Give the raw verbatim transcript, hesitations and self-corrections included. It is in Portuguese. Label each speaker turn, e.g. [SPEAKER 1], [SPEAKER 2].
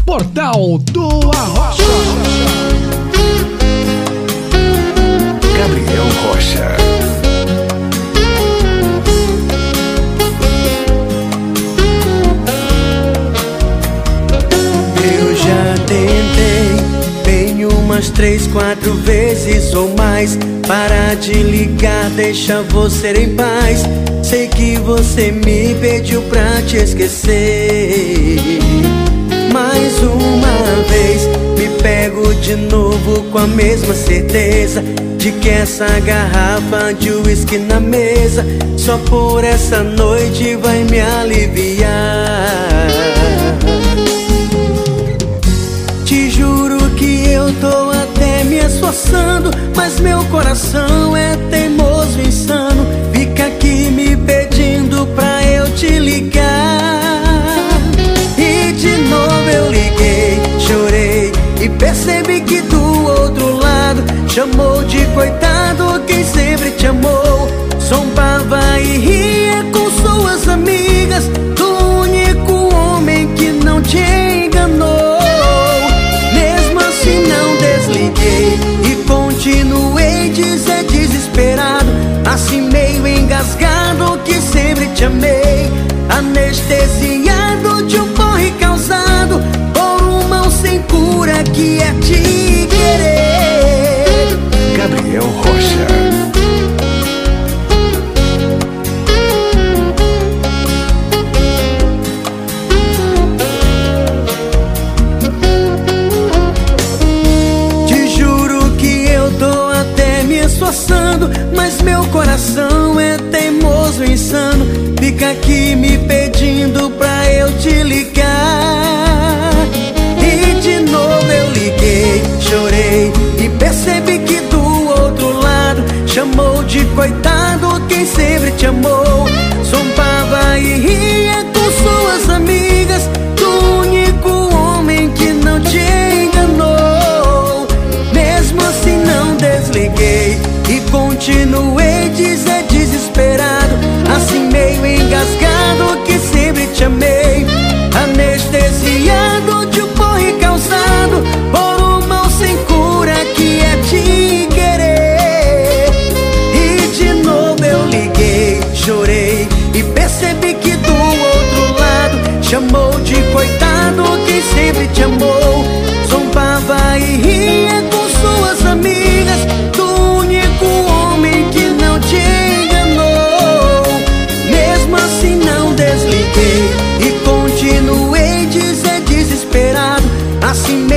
[SPEAKER 1] Portal do Arrocha.
[SPEAKER 2] Gabriel Rocha.
[SPEAKER 3] Eu já tentei bem umas três, quatro vezes ou mais. Para de ligar, deixa você em paz. Sei que você me pediu pra te esquecer. Mais uma vez me pego de novo com a mesma certeza de que essa garrafa de uísque na mesa só por essa noite vai me aliviar. Te juro que eu tô até me esforçando, mas meu coração é teimoso e insano. Fica aqui me pedindo pra eu te ligar. E de novo eu liguei, chorei e percebi que do outro lado chamou de coitado quem sempre te amou. Zombava e ria com suas amigas do único homem que não te enganou. Mesmo assim não desliguei e continuei dizer desesperado, assim meio engasgado, que sempre te amei. Anestesiado de um porre causado por uma mão sem cura que é te querer.
[SPEAKER 2] Gabriel Rocha.
[SPEAKER 3] Te juro que eu tô até me esforçando, mas meu coração é teimoso e insano. Fica aqui me pedindo pra eu te ligar. E de novo eu liguei, chorei e percebi que do outro lado chamou de coitado quem sempre te amou. Zombava e ria com suas amigas do único homem que não te enganou. Mesmo assim não desliguei e continuei dizer desesperado, assim meio engasgado, que sempre te amei. Anestesiado de um porre causado por uma mão sem cura que é te querer. E de novo eu liguei, chorei e percebi que do outro lado chamou de coitado quem sempre te amou. Zombava e ria com suas amigas do único homem que não te enganou. Mesmo assim não desliguei e continuei dizer desesperado, assim